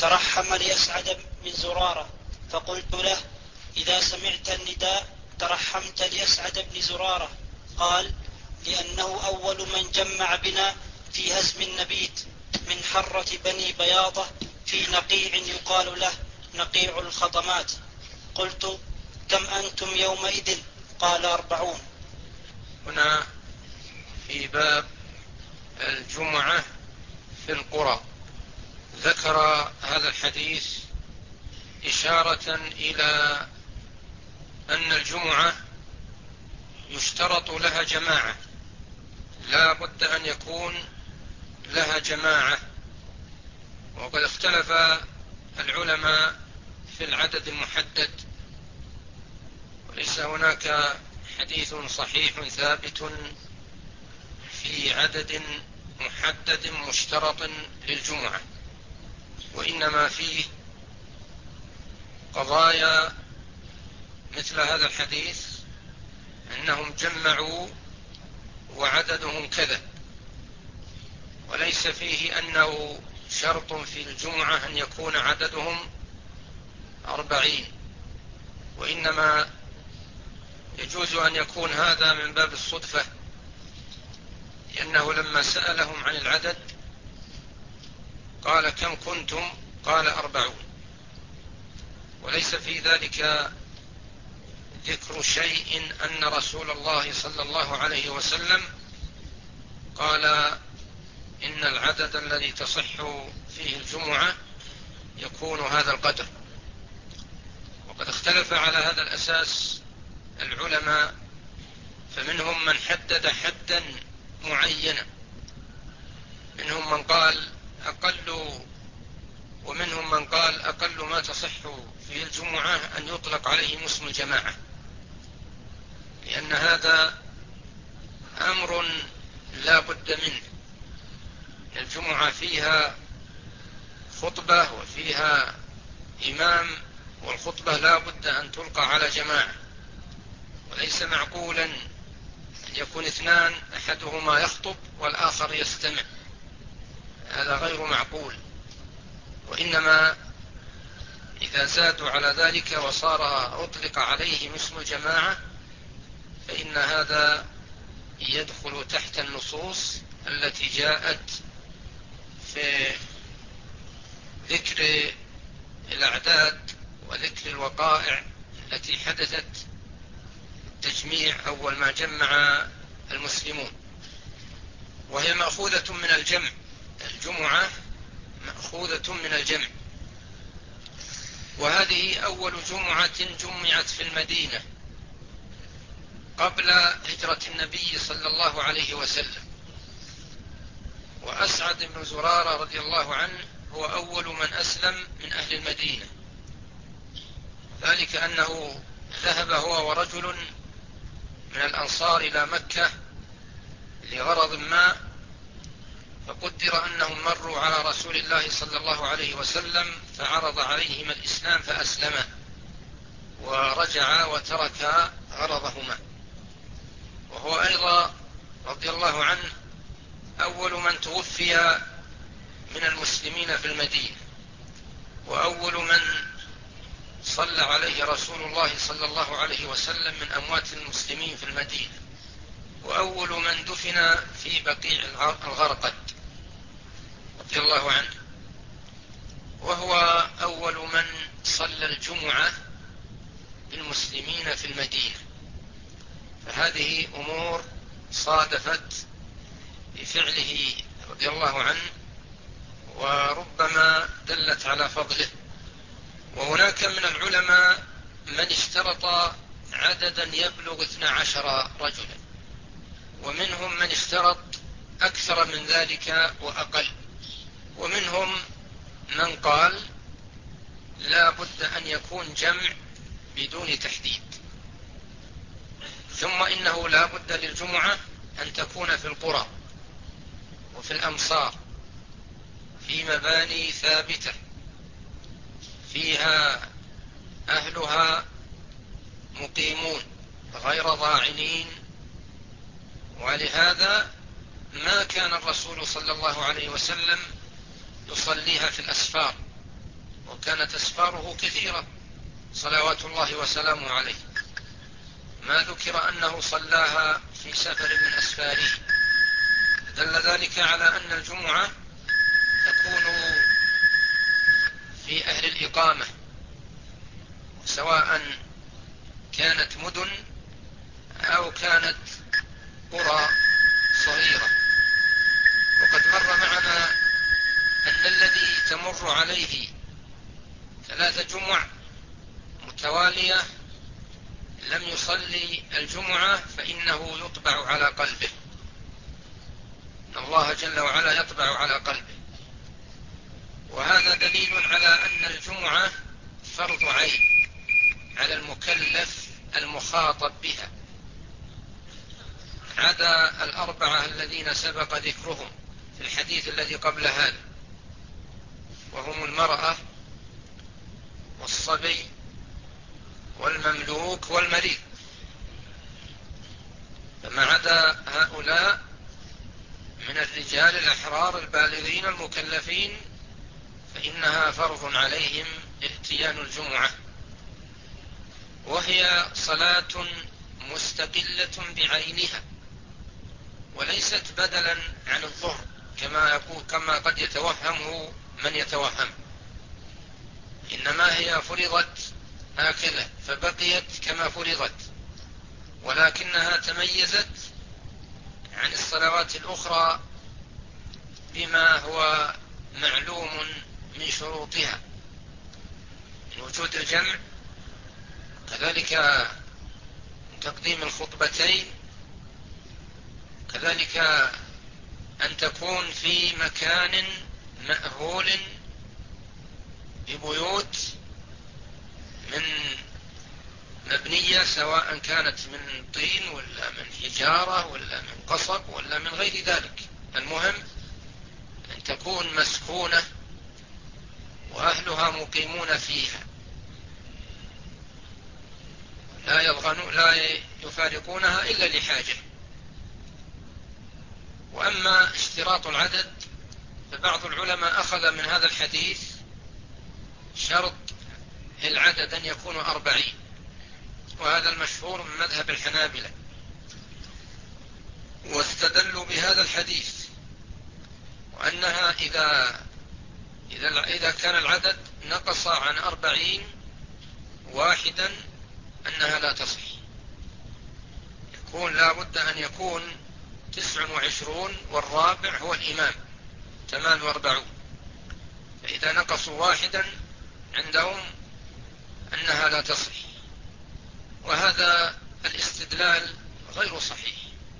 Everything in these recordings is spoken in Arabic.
ترحم لأسعد بن زرارة، فقلت له: إذا سمعت النداء ترحمت لأسعد بن زرارة؟ قال: لأنه أول من جمع بنا في هزم النبيت من حرة بني بياضة في نقيع يقال له نقيع الخطمات. قلت: كم أنتم يومئذ؟ قال: 40. هنا في باب الجمعة في القرى ذكر هذا الحديث إشارة إلى أن الجمعة يشترط لها جماعة، لا بد أن يكون لها جماعة. وقد اختلف العلماء في العدد المحدد، وليس هناك حديث صحيح ثابت في عدد محدد مشترط للجمعة، وإنما فيه قضايا مثل هذا الحديث أنهم جمعوا وعددهم كذا، وليس فيه أنه شرط في الجمعة أن يكون عددهم 40، وإنما يجوز أن يكون هذا من باب الصدفة، لأنه لما سألهم عن العدد قال: كم كنتم؟ قال: 40. وليس في ذلك ذكر شيء أن رسول الله صلى الله عليه وسلم قال إن العدد الذي تصح فيه الجمعة يكون هذا القدر. وقد اختلف على هذا الأساس العلماء، فمنهم من حدد حدا معينا، منهم من قال أقل، ومنهم من قال أقل ما تصح فيه الجمعة أن يطلق عليه اسم الجماعة، لأن هذا أمر لا بد منه. الجمعة فيها خطبة وفيها إمام، والخطبة لا بد أن تلقى على جماعة، وليس معقولا أن يكون اثنان أحدهما يخطب والآخر يستمع، هذا غير معقول. وإنما إذا زادوا على ذلك وصار أطلق عليه اسم الجماعة فإن هذا يدخل تحت النصوص التي جاءت في ذكر الأعداد وذكر الوقائع التي حدثت التجميع أول ما جمع المسلمون، وهي مأخوذة من الجمع. الجمعة مأخوذة من الجمع، وهذه أول جمعة جمعت في المدينة قبل هجرة النبي صلى الله عليه وسلم. وأسعد بن زرارة رضي الله عنه هو أول من أسلم من أهل المدينة، ذلك أنه ذهب هو ورجل من الأنصار إلى مكة لغرض ما، فقدر أنهم مروا على رسول الله صلى الله عليه وسلم فعرض عليهم الإسلام فأسلما، ورجعا وتركا غرضهما. وهو أيضا رضي الله عنه أول من توفي من المسلمين في المدينة، وأول من صلى عليه رسول الله صلى الله عليه وسلم من أموات المسلمين في المدينة، وأول من دفن في بقيع الغرقد رضي الله عنه، وهو أول من صلى الجمعة للمسلمين في المدينة. فهذه أمور صادفت بفعله رضي الله عنه، وربما دلت على فضله. وهناك من العلماء من اشترط عددا يبلغ 12 رجلا، ومنهم من اشترط أكثر من ذلك وأقل، ومنهم من قال لا بد أن يكون جمع بدون تحديد. ثم إنه لا بد للجمعة أن تكون في القرى وفي الأمصار في مباني ثابتة فيها أهلها مقيمون غير ضاعنين. ولهذا ما كان الرسول صلى الله عليه وسلم يصليها في الأسفار، وكانت أسفاره كثيرة صلوات الله وسلامه عليه، ما ذكر أنه صلاها في سفر من أسفاره. دل ذلك على أن الجمعة تكون في أهل الإقامة، سواء كانت مدن أو كانت قرى صغيرة. وقد مر معنا أن الذي تمر عليه 3 جمع متوالية لم يصلي الجمعة فإنه يطبع على قلبه، إن الله جل وعلا يطبع على قلبه. وهذا دليل على أن الجمعة فرض عين على المكلف المخاطب بها، عدا 4 الذين سبق ذكرهم في الحديث الذي قبل هذا، وهم المرأة والصبي والمملوك والمريض. فما عدا هؤلاء من الرجال الأحرار البالغين المكلفين فإنها فرض عليهم اتيان الجمعة، وهي صلاة مستقلة بعينها وليست بدلا عن الظهر كما قد يتوهمه من يتوهم، إنما هي فرضت هكذا فبقيت كما فرضت، ولكنها تميزت عن الصلوات الأخرى بما هو معلوم من شروطها من وجود الجمع، كذلك تقديم الخطبتين، كذلك أن تكون في مكان مأهول ببيوت من مبنية، سواء كانت من طين ولا من حجارة ولا من قصب ولا من غير ذلك، المهم أن تكون مسكونة وأهلها مقيمون فيها، لا يفارقونها إلا لحاجة. وأما اشتراط العدد فبعض العلماء أخذ من هذا الحديث شرط العدد أن يكون 40، وهذا المشهور من مذهب الحنابلة، واستدلوا بهذا الحديث وأنها إذا كان العدد نقص عن 40 واحدا أنها لا تصح، لا بد أن يكون 29 والرابع هو الإمام 48، فإذا نقصوا واحدا عندهم أنها لا تصح، وهذا الاستدلال غير صحيح،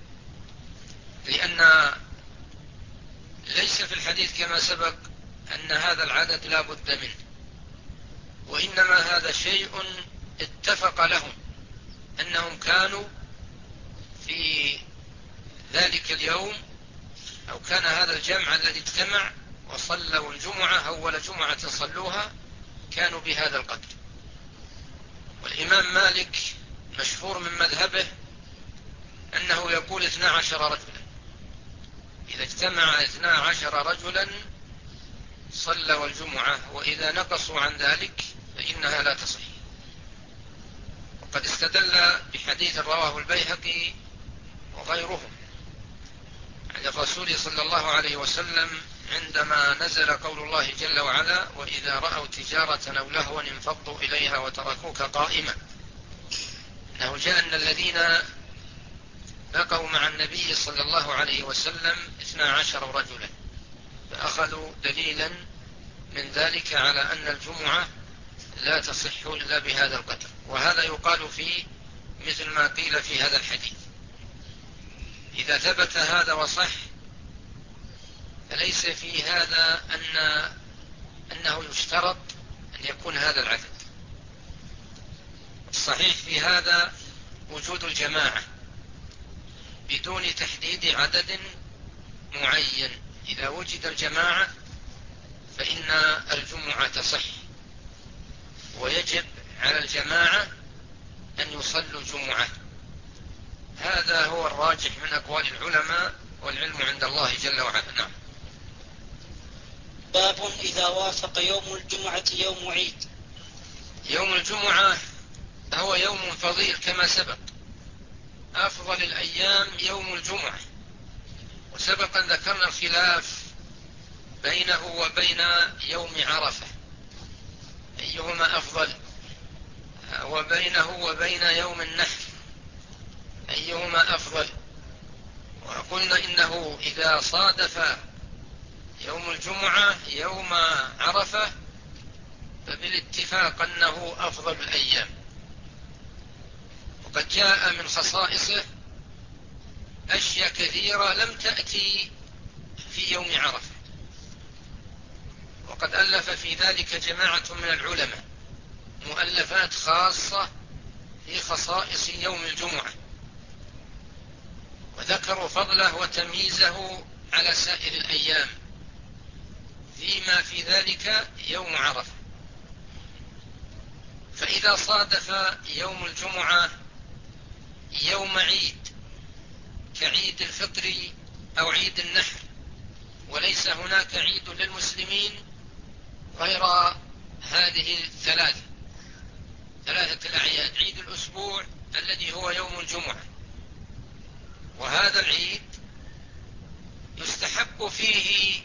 لأن ليس في الحديث كما سبق أن هذا العدد لا بد منه، وإنما هذا شيء اتفق لهم أنهم كانوا في ذلك اليوم، أو كان هذا الجمع الذي اجتمع وصلوا الجمعة أول جمعة صلوها كانوا بهذا القدر. والإمام مالك مشهور من مذهبه أنه يقول 12 رجلا، إذا اجتمع 12 رجلا صلوا الجمعة، وإذا نقصوا عن ذلك فإنها لا تصح. وقد استدل بحديث رواه البيهقي وغيرهم عن الرسول صلى الله عليه وسلم عندما نزل قول الله جل وعلا: وإذا رأوا تجارة أو لهوا انفضوا إليها وتركوك قائما، أنه جاء أن الذين بقوا مع النبي صلى الله عليه وسلم 12 رجلا، فأخذوا دليلا من ذلك على أن الجمعة لا تصح إلا بهذا القدر، وهذا يقال فيه مثل ما قيل في هذا الحديث. إذا ثبت هذا وصح فليس في هذا أنه يشترط أن يكون هذا العدد. الصحيح في هذا وجود الجماعة بدون تحديد عدد معين، إذا وجد الجماعة فإن الجمعة تصح، ويجب على الجماعة أن يصلوا الجمعة. هذا هو الراجح من أقوال العلماء، والعلم عند الله جل وعلا. نعم. باب باب إذا وافق يوم الجمعة يوم عيد. يوم الجمعة هو يوم فضيل كما سبق، أفضل الأيام يوم الجمعة، وسبق أن ذكرنا الخلاف بينه وبين يوم عرفة أيهما أفضل، وبينه وبين يوم النحر أيهما أفضل. وقلنا إنه إذا صادف يوم الجمعة يوم عرفة فبالاتفاق أنه أفضل الأيام، وقد جاء من خصائصه أشياء كثيرة لم تأتي في يوم عرفة، وقد ألف في ذلك جماعة من العلماء مؤلفات خاصة في خصائص يوم الجمعة، وذكروا فضله وتمييزه على سائر الأيام، فيما في ذلك يوم عرفة. فإذا صادف يوم الجمعة يوم عيد كعيد الفطر أو عيد النحر، وليس هناك عيد للمسلمين غير هذه ثلاثة الأعياد: عيد الأسبوع الذي هو يوم الجمعة، وهذا العيد يستحب فيه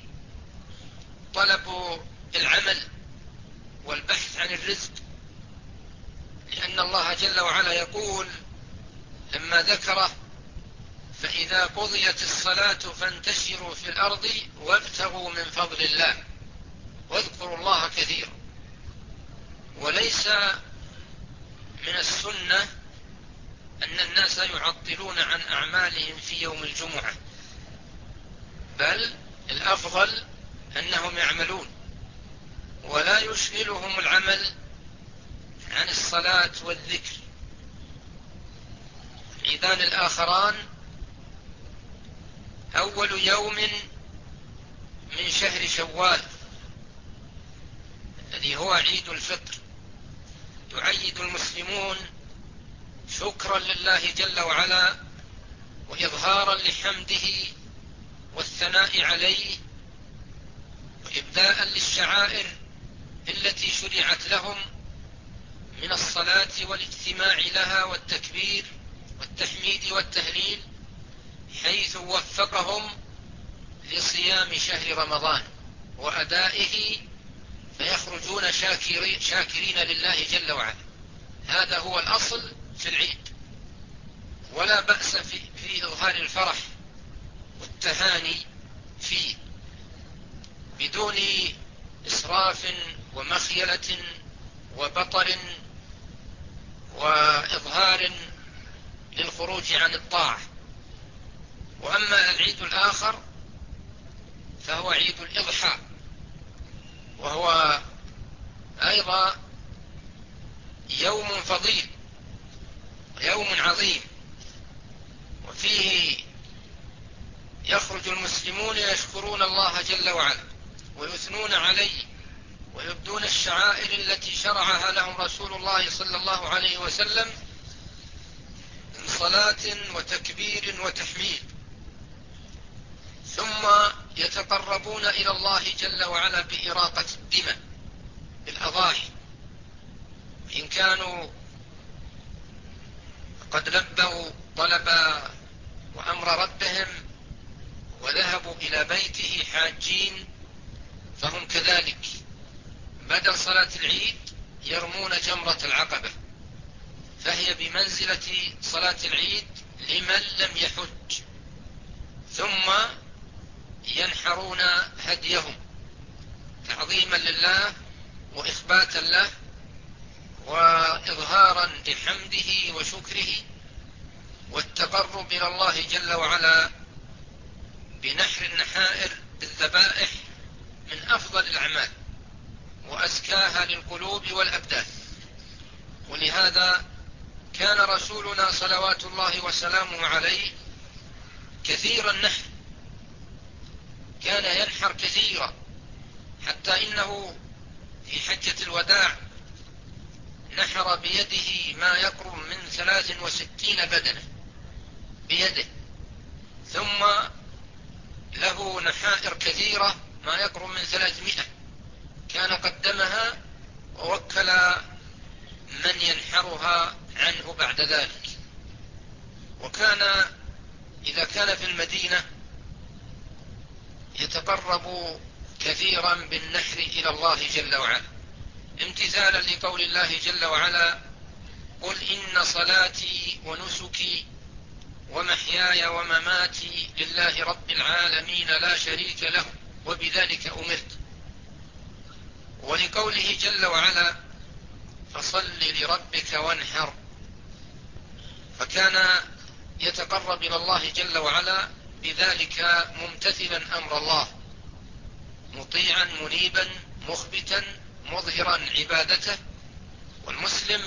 طلب العمل والبحث عن الرزق، لأن الله جل وعلا يقول لما ذكره: فإذا قضيت الصلاة فانتشروا في الأرض وابتغوا من فضل الله واذكروا الله كثيرا. وليس من السنة أن الناس يعطلون عن أعمالهم في يوم الجمعة، بل الأفضل أنهم يعملون ولا يشغلهم العمل عن الصلاة والذكر. العيدان الآخران أول يوم من شهر شوال الذي هو عيد الفطر، يعيد المسلمون شكرا لله جل وعلا وإظهارا لحمده والثناء عليه، وإبداء للشعائر التي شرعت لهم من الصلاة والاجتماع لها والتكبير والتحميد والتهليل، حيث وفقهم لصيام شهر رمضان وأدائه، فيخرجون شاكرين لله جل وعلا. هذا هو الأصل في العيد، ولا بأس في إظهار الفرح والتهاني فيه بدون إسراف ومخيلة وبطر وإظهار للخروج عن الطاعة. وأما العيد الآخر فهو عيد الإضحى، وهو أيضا يوم فضيل، يوم عظيم، وفيه يخرج المسلمون يشكرون الله جل وعلا ويثنون عليه ويبدون الشعائر التي شرعها لهم رسول الله صلى الله عليه وسلم من صلاة وتكبير وتحميد، ثم يتقربون إلى الله جل وعلا بإراقة الدماء بالأضاحي، إن كانوا قد لبوا طلب وأمر ربهم وذهبوا إلى بيته حاجين فهم كذلك بدل صلاة العيد يرمون جمرة العقبة، فهي بمنزلة صلاة العيد لمن لم يحج، ثم ينحرون هديهم تعظيما لله وإخباتا له وإظهارا لحمده وشكره والتقرب إلى الله جل وعلا بنحر النحائر بالذبائح، من أفضل الأعمال وأزكاها للقلوب والأبدان. ولهذا كان رسولنا صلوات الله وسلامه عليه كثير النحر، كان ينحر كثيرا، حتى إنه في حجة الوداع نحر بيده ما يقرب من 63 بدنة بيده، ثم له نحائر كثيرة ما يقرب من 300 أمامها ووكل من ينحرها عنه بعد ذلك. وكان إذا كان في المدينة يتقرب كثيرا بالنحر إلى الله جل وعلا، امتثالا لقول الله جل وعلا: قل إن صلاتي ونسكي ومحياي ومماتي لله رب العالمين لا شريك له وبذلك أمرت. ولقوله جل وعلا: فصل لربك وانحر. فكان يتقرب إلى الله جل وعلا بذلك ممتثلا أمر الله، مطيعا منيبا مخبتا مظهرا عبادته. والمسلم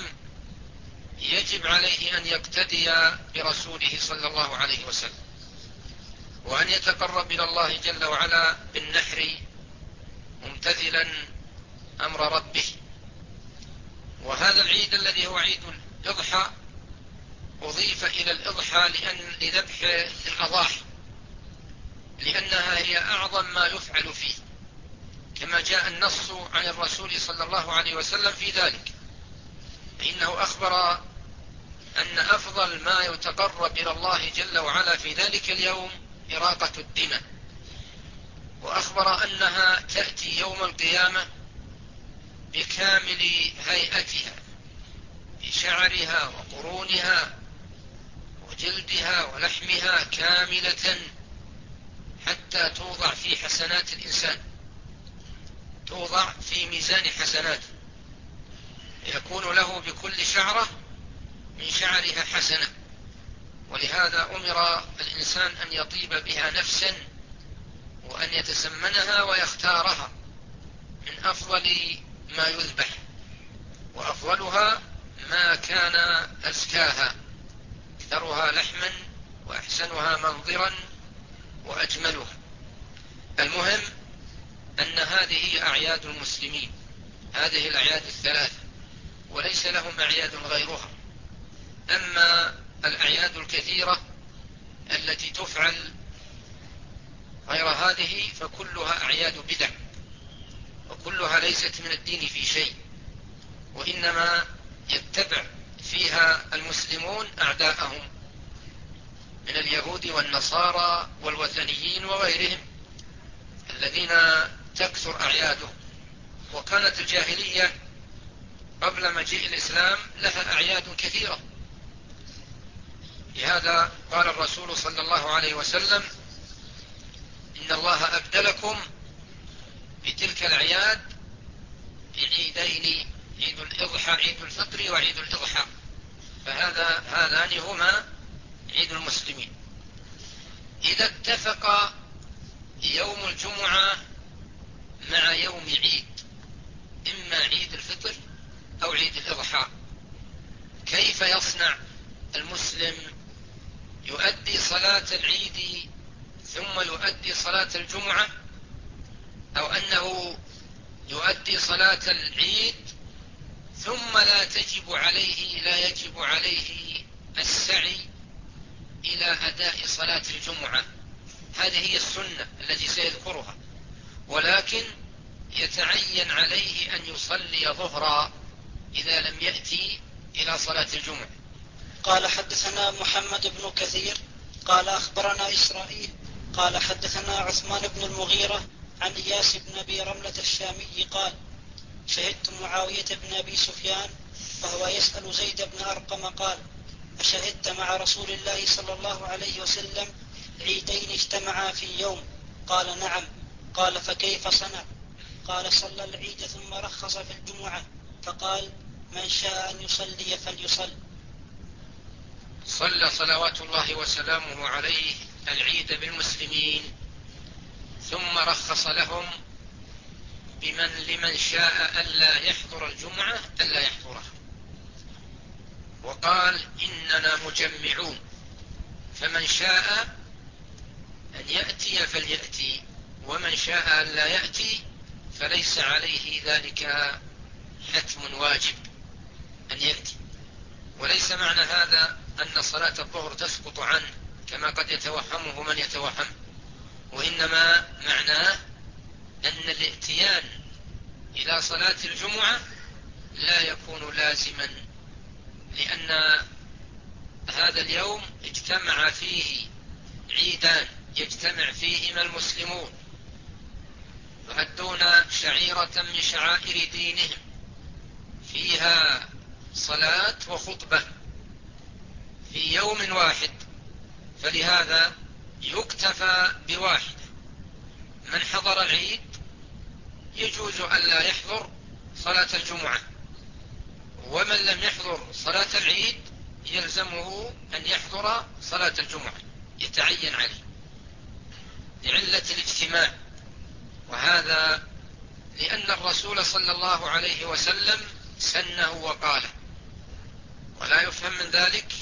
يجب عليه أن يقتدي برسوله صلى الله عليه وسلم، وأن يتقرب إلى الله جل وعلا بالنحر ممتثلا أمر ربه. وهذا العيد الذي هو عيد الإضحى أضيف إلى الإضحى لذبح الأضاحي، لأنها هي أعظم ما يفعل فيه، كما جاء النص عن الرسول صلى الله عليه وسلم في ذلك، فإنه أخبر أن أفضل ما يتقرب إلى الله جل وعلا في ذلك اليوم إراقة الدماء، وأخبر أنها تأتي يوم القيامة بكامل هيئتها، بشعرها وقرونها وجلدها ولحمها كاملة، حتى توضع في حسنات الإنسان، توضع في ميزان حسناته، يكون له بكل شعرة من شعرها حسنة. ولهذا أمر الإنسان أن يطيب بها نفسا وأن يتسمنها ويختارها من أفضل ما يذبح، وأفضلها ما كان أزكاها، أكثرها لحما وأحسنها منظرا وأجملها. المهم أن هذه أعياد المسلمين، هذه الأعياد الثلاثة، وليس لهم أعياد غيرها. أما الأعياد الكثيرة التي تفعل غير هذه فكلها أعياد بدع، وكلها ليست من الدين في شيء، وإنما يتبع فيها المسلمون أعداءهم من اليهود والنصارى والوثنيين وغيرهم الذين تكثر أعيادهم. وكانت الجاهلية قبل مجيء الإسلام لها أعياد كثيرة، لهذا قال الرسول صلى الله عليه وسلم: إن الله أبدلكم بتلك الأعياد بعيدين، عيد الإضحى، عيد الفطر وعيد الإضحى، هذان هما عيد المسلمين. إذا اتفق يوم الجمعة مع يوم عيد، إما عيد الفطر أو عيد الإضحى، كيف يصنع المسلم؟ يؤدي صلاة العيد ثم يؤدي صلاة الجمعة، أو أنه يؤدي صلاة العيد ثم لا يجب عليه السعي إلى أداء صلاة الجمعة؟ هذه هي السنة التي سيذكرها، ولكن يتعين عليه أن يصلي ظهرا إذا لم يأتي إلى صلاة الجمعة. قال: حدثنا محمد بن كثير قال أخبرنا إسرائيل قال حدثنا عثمان بن المغيرة عن إياس بن أبي رملة الشامي قال: شهدت معاوية بن أبي سفيان فهو يسأل زيد بن أرقم قال: أشهدت مع رسول الله صلى الله عليه وسلم عيدين اجتمعا في يوم؟ قال: نعم. قال: فكيف صنع؟ قال: صلى العيد ثم رخص في الجمعة فقال: من شاء أن يصلي فليصل. صلى صلوات الله وسلامه عليه العيد بالمسلمين، ثم رخص لهم لمن شاء ألا يحضر الجمعة ألا يحضرها، وقال: إننا مجمعون، فمن شاء أن يأتي فليأتي، ومن شاء أن لا يأتي فليس عليه ذلك حتم واجب أن يأتي. وليس معنى هذا أن صلاة الظهر تسقط عنه كما قد يتوهمه من يتوهم، وإنما معناه أن الاتيان إلى صلاة الجمعة لا يكون لازما، لأن هذا اليوم اجتمع فيه عيدان يجتمع فيهما المسلمون يؤدون شعيرة من شعائر دينهم فيها صلاة وخطبة في يوم واحد، فلهذا يكتفى بواحدة. من حضر العيد يجوز أن لا يحضر صلاة الجمعة، ومن لم يحضر صلاة العيد يلزمه أن يحضر صلاة الجمعة، يتعين عليه لعلة الاجتماع. وهذا لأن الرسول صلى الله عليه وسلم سنه وقاله، ولا يفهم من ذلك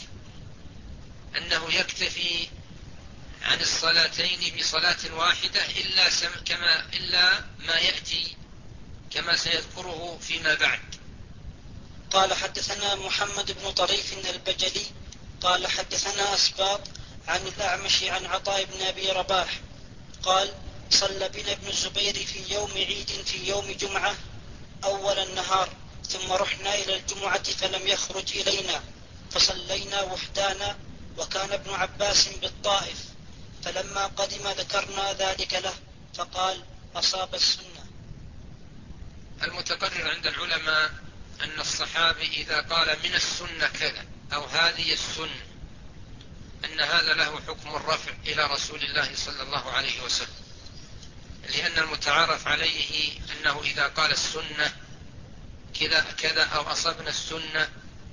أنه يكتفي عن الصلاتين بصلاة واحدة إلا ما يأتي كما سيذكره فيما بعد. قال حدثنا محمد بن طريف البجلي قال حدثنا أسباط عن الأعمش عن عطاء بن أبي رباح قال صلى بنا ابن الزبير في يوم عيد في يوم جمعة أول النهار، ثم رحنا إلى الجمعة فلم يخرج إلينا فصلينا وحدانا، وكان ابن عباس بالطائف، فلما قدم ذكرنا ذلك له فقال أصاب السنة. المتقرر عند العلماء أن الصحابي إذا قال من السنة كذا أو هذه السنة أن هذا له حكم الرفع إلى رسول الله صلى الله عليه وسلم، لأن المتعارف عليه أنه إذا قال السنة كذا كذا أو أصبنا السنة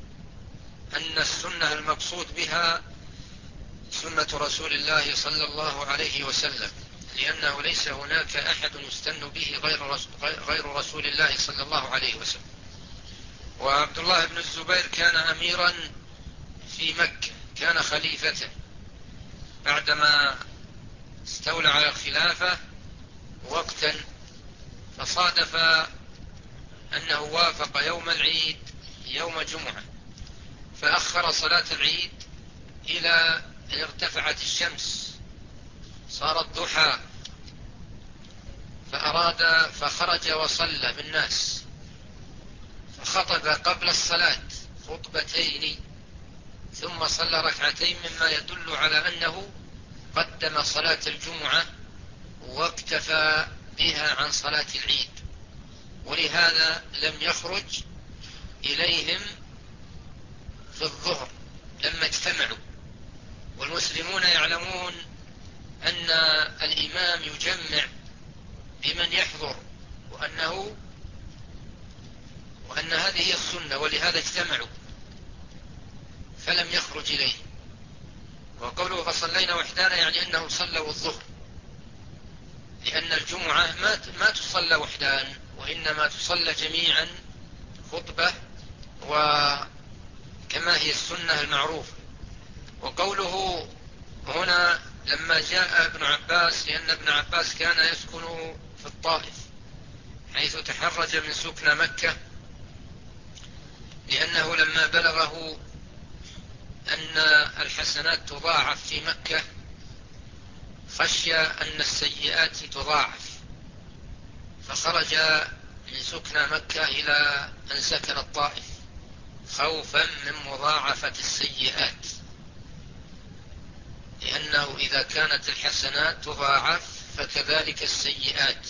أن السنة المقصود بها سنة رسول الله صلى الله عليه وسلم، لأنه ليس هناك أحد يستن به غير رسول الله صلى الله عليه وسلم. وعبد الله بن الزبير كان أميرا في مكة، كان خليفة بعدما استولى على الخلافة وقتا، فصادف أنه وافق يوم العيد يوم جمعة، فأخر صلاة العيد إلى أن ارتفعت الشمس صار الضحى، فخرج وصلى بالناس، فخطب قبل الصلاة خطبتين ثم صلى ركعتين، مما يدل على أنه قدم صلاة الجمعة واكتفى بها عن صلاة العيد، ولهذا لم يخرج إليهم في الظهر لما اجتمعوا. والمسلمون يعلمون أن الإمام يجمع بمن يحضر، وأن هذه هي السنة، ولهذا اجتمعوا فلم يخرج إليه. وقوله فصلينا وحدانا يعني أنهم صلوا الظهر، لأن الجمعة ما تصلى وحدان، وإنما تصلى جميعا خطبة وكما هي السنة المعروفة. وقوله هنا لما جاء ابن عباس، لأن ابن عباس كان يسكن في الطائف حيث تحرج من سكن مكة، لأنه لما بلغه أن الحسنات تضاعف في مكة خشي أن السيئات تضاعف، فخرج من سكن مكة إلى أن سكن الطائف خوفا من مضاعفة السيئات، لأنه إذا كانت الحسنات تضاعف فكذلك السيئات.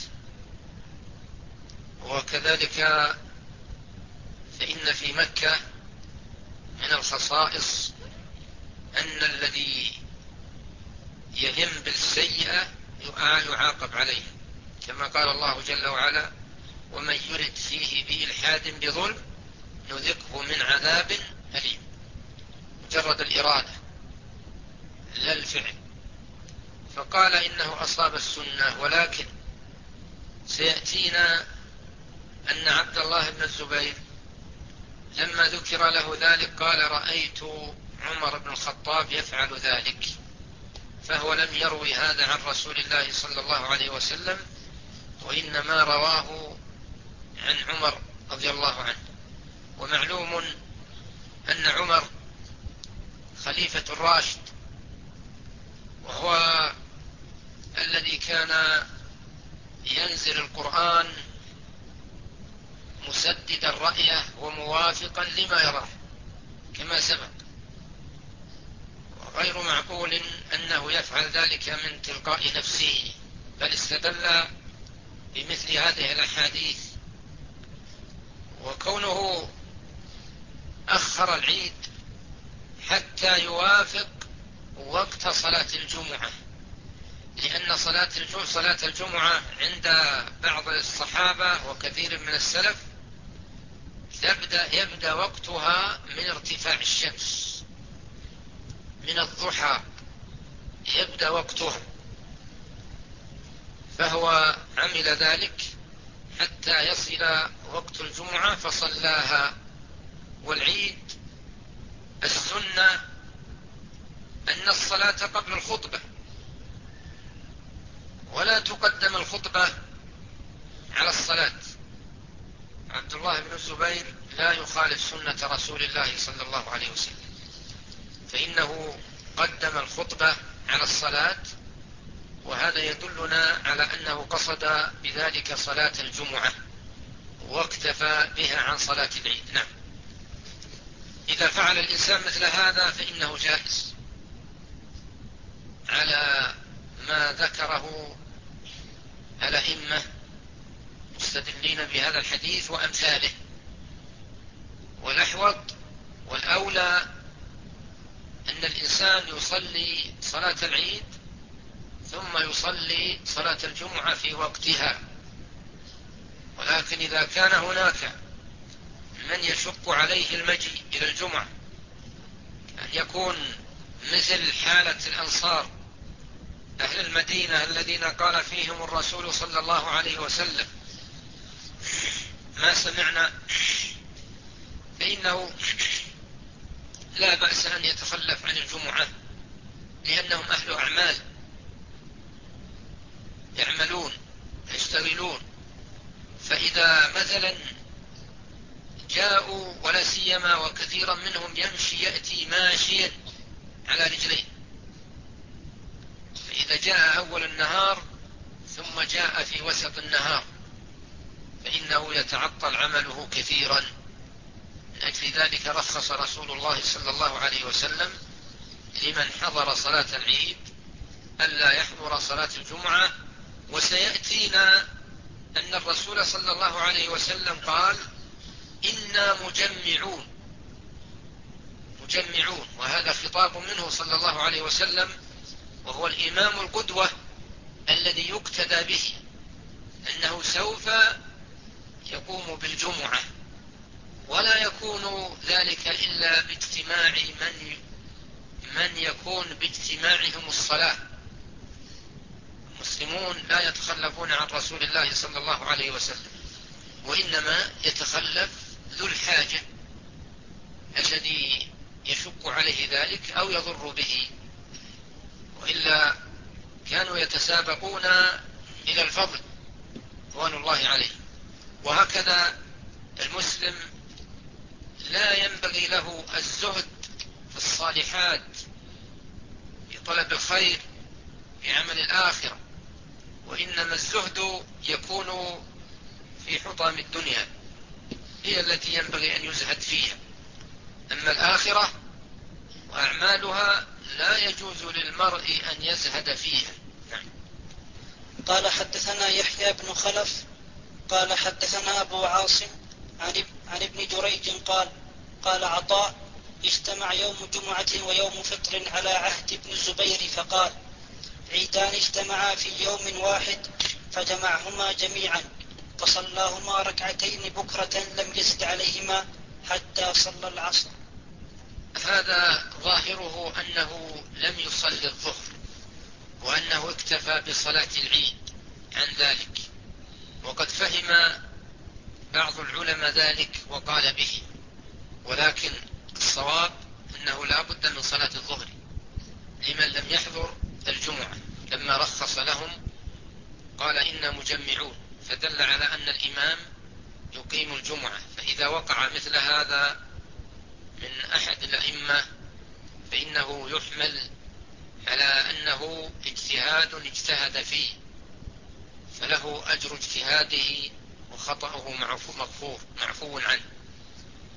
وكذلك فإن في مكة من الخصائص أن الذي يهم بالسيئة يعاقب عليه، كما قال الله جل وعلا ومن يرد فيه بإلحاد بظلم نذقه من عذاب أليم. مجرد الإرادة لا الفعل. فقال إنه أصاب السنة، ولكن سيأتينا أن عبد الله بن الزبير لما ذكر له ذلك قال رأيت عمر بن الخطاب يفعل ذلك، فهو لم يروي هذا عن رسول الله صلى الله عليه وسلم، وإنما رواه عن عمر رضي الله عنه. ومعلوم أن عمر خليفة الراشد، وهو الذي كان ينزل القرآن رأيه وموافقا لما يراه كما سبق، وغير معقول أنه يفعل ذلك من تلقاء نفسه، بل استدل بمثل هذه الأحاديث. وكونه أخر العيد حتى يوافق وقت صلاة الجمعة، لأن صلاة الجمعة عند بعض الصحابة وكثير من السلف يبدأ وقتها من ارتفاع الشمس، من الضحى يبدأ وقتها، فهو عمل ذلك حتى يصل وقت الجمعة فصلاها. والعيد السنة أن الصلاة قبل الخطبة، ولا تقدم الخطبة على الصلاة. عبد الله بن الزبير لا يخالف سنة رسول الله صلى الله عليه وسلم، فإنه قدم الخطبة على الصلاة، وهذا يدلنا على أنه قصد بذلك صلاة الجمعة واكتفى بها عن صلاة العيد. نعم، إذا فعل الإنسان مثل هذا فإنه جائز على ما ذكره الأئمة مستدلين بهذا الحديث وأمثاله. والأحوط والأولى أن الإنسان يصلي صلاة العيد ثم يصلي صلاة الجمعة في وقتها. ولكن إذا كان هناك من يشق عليه المجيء إلى الجمعة، أن يكون مثل حالة الأنصار أهل المدينة الذين قال فيهم الرسول صلى الله عليه وسلم: ما سمعنا، فإنه لا بأس أن يتخلف عن الجمعة، لأنهم أهل أعمال يعملون يشتغلون. فإذا مثلا جاءوا، ولا سيما وكثيرا منهم يأتي ماشيا على رجلين، فإذا جاء أول النهار ثم جاء في وسط النهار فإنه يتعطل عمله كثيرا. من أجل ذلك رخص رسول الله صلى الله عليه وسلم لمن حضر صلاة العيد ألا يحضر صلاة الجمعة. وسيأتينا أن الرسول صلى الله عليه وسلم قال: إنا مجمعون، وهذا خطاب منه صلى الله عليه وسلم، وهو الإمام القدوة الذي يقتدى به، أنه سوف يقوم بالجمعة، ولا يكون ذلك إلا باجتماع من يكون باجتماعهم الصلاة. المسلمون لا يتخلفون عن رسول الله صلى الله عليه وسلم، وإنما يتخلف ذو الحاجة الذي يشق عليه ذلك أو يضر به، وإلا كانوا يتسابقون إلى الفضل رضوان الله عليه. وهكذا المسلم لا ينبغي له الزهد في الصالحات في طلب الخير في عمل الآخرة، وإنما الزهد يكون في حطام الدنيا، هي التي ينبغي أن يزهد فيها. أما الآخرة وأعمالها لا يجوز للمرء أن يزهد فيها. نعم. قال: حدثنا يحيى بن خلف قال: حدثنا أبو عاصم عن ابن جريج قال عطاء: اجتمع يوم جمعة ويوم فطر على عهد ابن الزبير، فقال: عيدان اجتمعا في يوم واحد، فجمعهما جميعا، فصلاهما ركعتين بكرة لم يزد عليهما حتى صلى العصر. هذا ظاهره أنه لم يصلي الظهر، وأنه اكتفى بصلاة العيد عن ذلك، وقد فهم بعض العلماء ذلك وقال به، ولكن الصواب أنه لا بد من صلاة الظهر لمن لم يحضر الجمعة. لما رخص لهم قال: إنا مجمعون، فدل على أن الإمام يقيم الجمعة. فإذا وقع مثل هذا من أحد الأئمة فإنه يحمل على أنه اجتهد فيه، فله أجر اجتهاده وخطأه معفو عنه.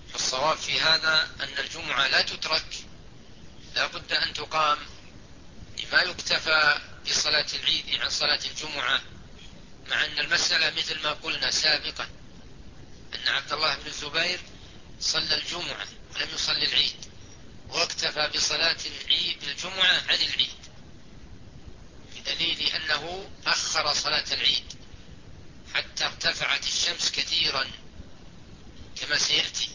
الصواب في هذا أن الجمعة لا تترك، لا بد أن تقام، لما يكتفى بصلاة العيد عن صلاة الجمعة، مع أن المسألة مثل ما قلنا سابقا أن عبد الله بن الزبير صلى الجمعة ولم يصلي العيد، واكتفى بصلاة العيد الجمعة عن العيد، بدليل أنه أخر صلاة العيد حتى ارتفعت الشمس كثيرا كما سيأتي،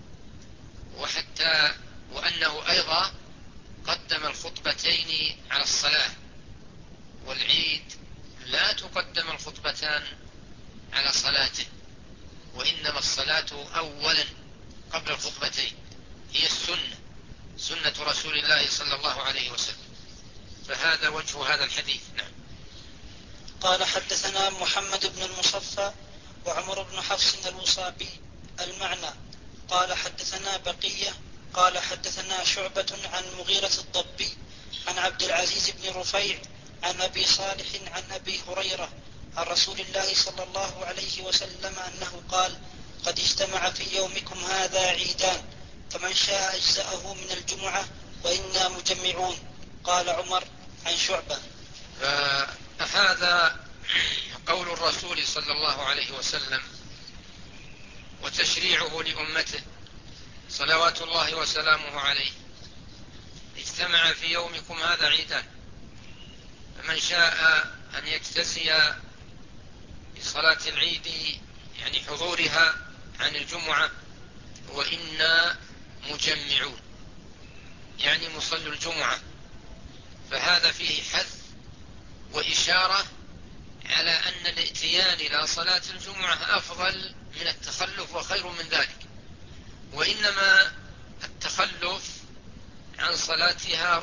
وأنه أيضا قدم الخطبتين على الصلاة، والعيد لا تقدم الخطبتان على صلاته، وإنما الصلاة أولا قبل الخطبتين، هي سنة رسول الله صلى الله عليه وسلم. فهذا وجه هذا الحديث. نعم. قال حدثنا محمد بن المصفى وعمر بن حفص الوصابي المعنى. قال حدثنا بقية قال حدثنا شعبة عن مغيرة الضبي عن عبد العزيز بن رفيع عن أبي صالح عن أبي هريرة عن رسول الله صلى الله عليه وسلم أنه قال: قد اجتمع في يومكم هذا عيدان، فمن شاء أجزأه من الجمعة وإنا مجمعون. قال عمر عن شعبة. فهذا قول الرسول صلى الله عليه وسلم وتشريعه لأمته صلوات الله وسلامه عليه: اجتمع في يومكم هذا عيدان، فمن شاء أن يجتزي بصلاة العيد يعني حضورها عن الجمعة وإنا مجمعون يعني مصلوا الجمعة. فهذا فيه حث وإشارة على أن الاتيان إلى صلاة الجمعة أفضل من التخلف وخير من ذلك، وإنما التخلف عن صلاتها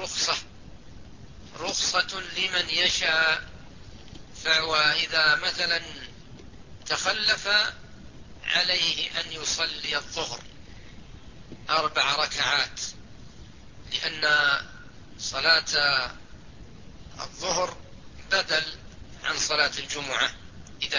رخصة لمن يشاء. فإذا مثلا تخلف عليه أن يصلي الظهر 4 ركعات، لأن صلاة الظهر بدل عن صلاة الجمعة إذا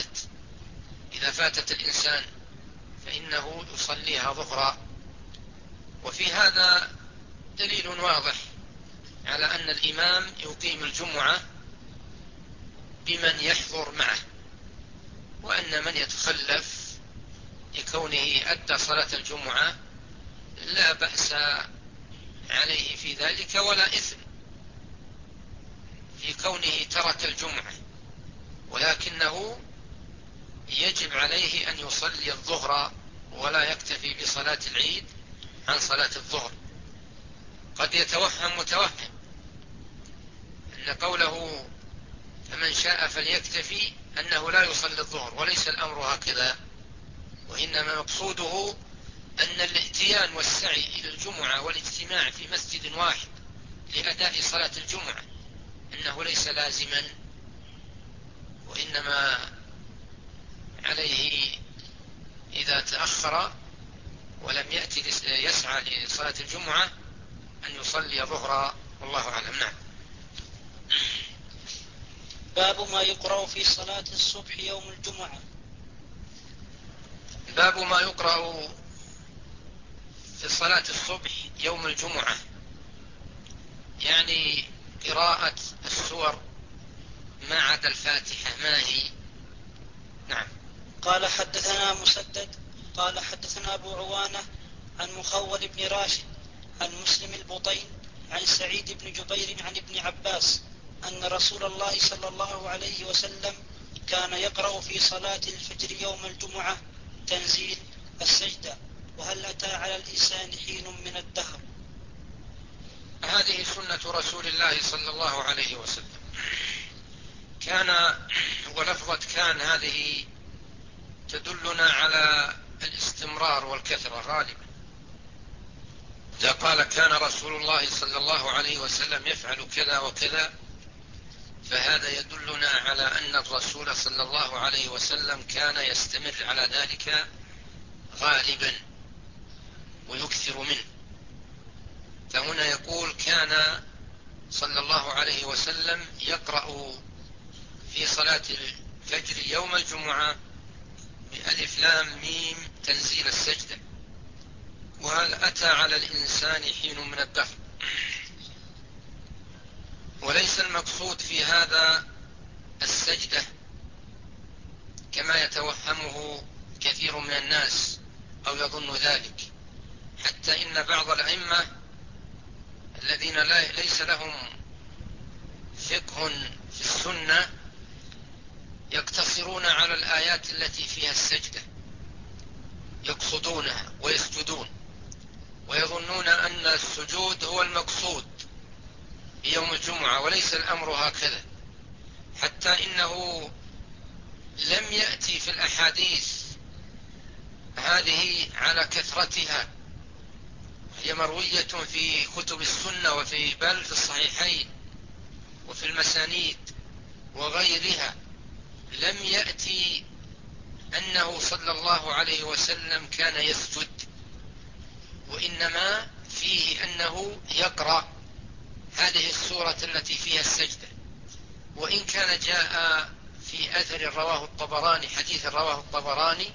فاتت الإنسان فإنه يصليها ظهرا. وفي هذا دليل واضح على أن الإمام يقيم الجمعة بمن يحضر معه، وأن من يتخلف لكونه أدى صلاة الجمعة لا بأس عليه في ذلك ولا إثم في كونه ترك الجمعة، ولكنه يجب عليه أن يصلي الظهر ولا يكتفي بصلاة العيد عن صلاة الظهر. قد يتوهم متوهم أن قوله فمن شاء فليكتفي أنه لا يصلي الظهر، وليس الأمر هكذا، وإنما مقصوده أن الاتيان والسعي إلى الجمعة والاجتماع في مسجد واحد لأداء صلاة الجمعة إنه ليس لازما، وإنما عليه إذا تأخر ولم يأتي يسعى لصلاة الجمعة أن يصلي ظهرا، والله أعلم. نعم. باب ما يقرأ في صلاة الصبح يوم الجمعة. باب ما يقرأ في صلاة الصبح يوم الجمعة، يعني قراءة السور ما عدا الفاتحة، ما هي؟ نعم. قال حدثنا مسدد قال حدثنا أبو عوانة عن مخول بن راشد عن مسلم البطين عن سعيد بن جبير عن ابن عباس أن رسول الله صلى الله عليه وسلم كان يقرأ في صلاة الفجر يوم الجمعة تنزيل السجدة: وهل أتى على الإنسان حين من الدهر. هذه سنة رسول الله صلى الله عليه وسلم. كان ولفظة كان هذه تدلنا على الاستمرار والكثرة غالبا. إذا قال كان رسول الله صلى الله عليه وسلم يفعل كذا وكذا، فهذا يدلنا على أن الرسول صلى الله عليه وسلم كان يستمر على ذلك غالبا ويكثر منه. فهنا يقول كان صلى الله عليه وسلم يقرأ في صلاة الفجر يوم الجمعة بألف لام ميم تنزيل السجدة. وهل أتى على الإنسان حين من الدهر؟ وليس المقصود في هذا السجدة كما يتوهمه كثير من الناس أو يظن ذلك، حتى إن بعض الأئمة الذين ليس لهم فقه في السنة يقتصرون على الآيات التي فيها السجدة، يقصدونها ويسجدون ويظنون أن السجود هو المقصود يوم الجمعة، وليس الأمر هكذا. حتى إنه لم يأتي في الأحاديث هذه على كثرتها، هي مروية في كتب السنة وفي بل في الصحيحين وفي المسانيد وغيرها، لم يأتي أنه صلى الله عليه وسلم كان يسجد، وإنما فيه أنه يقرأ هذه السورة التي فيها السجدة. وإن كان جاء في أثر رواه الطبراني، حديث رواه الطبراني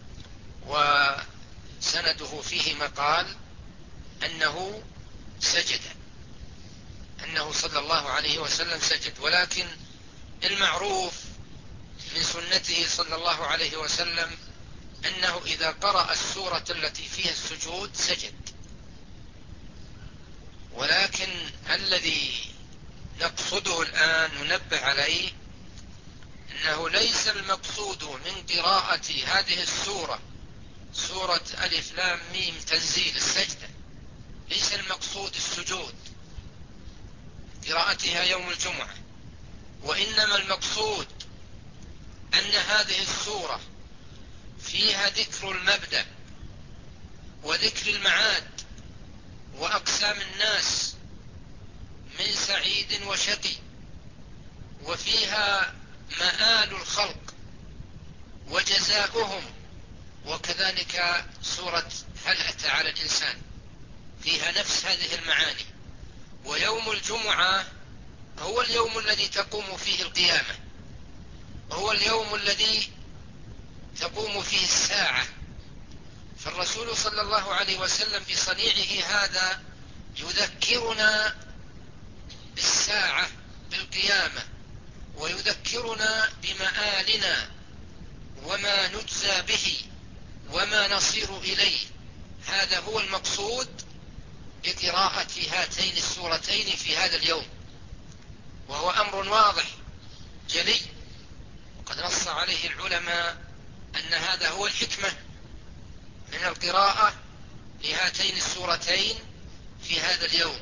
وسنده فيه مقال أنه سجد، أنه صلى الله عليه وسلم سجد، ولكن المعروف من سنته صلى الله عليه وسلم أنه إذا قرأ السورة التي فيها السجود سجد. ولكن الذي نقصده الآن ننبه عليه أنه ليس المقصود من قراءة هذه السورة، سورة ألف لام ميم تنزيل السجدة، ليس المقصود السجود قراءتها يوم الجمعة، وإنما المقصود أن هذه السورة فيها ذكر المبدأ وذكر المعاد وأقسام الناس من سعيد وشقي، وفيها مآل الخلق وجزاؤهم، وكذلك سورة هل أتى على الإنسان فيها نفس هذه المعاني. ويوم الجمعة هو اليوم الذي تقوم فيه القيامة، وهو اليوم الذي تقوم فيه الساعة، فالرسول صلى الله عليه وسلم بصنيعه هذا يذكرنا بالساعة، بالقيامة، ويذكرنا بمآلنا وما نجزى به وما نصير إليه. هذا هو المقصود بقراءة هاتين السورتين في هذا اليوم، وهو أمر واضح جلي، وقد نص عليه العلماء أن هذا هو الحكمة من القراءة لهاتين السورتين في هذا اليوم.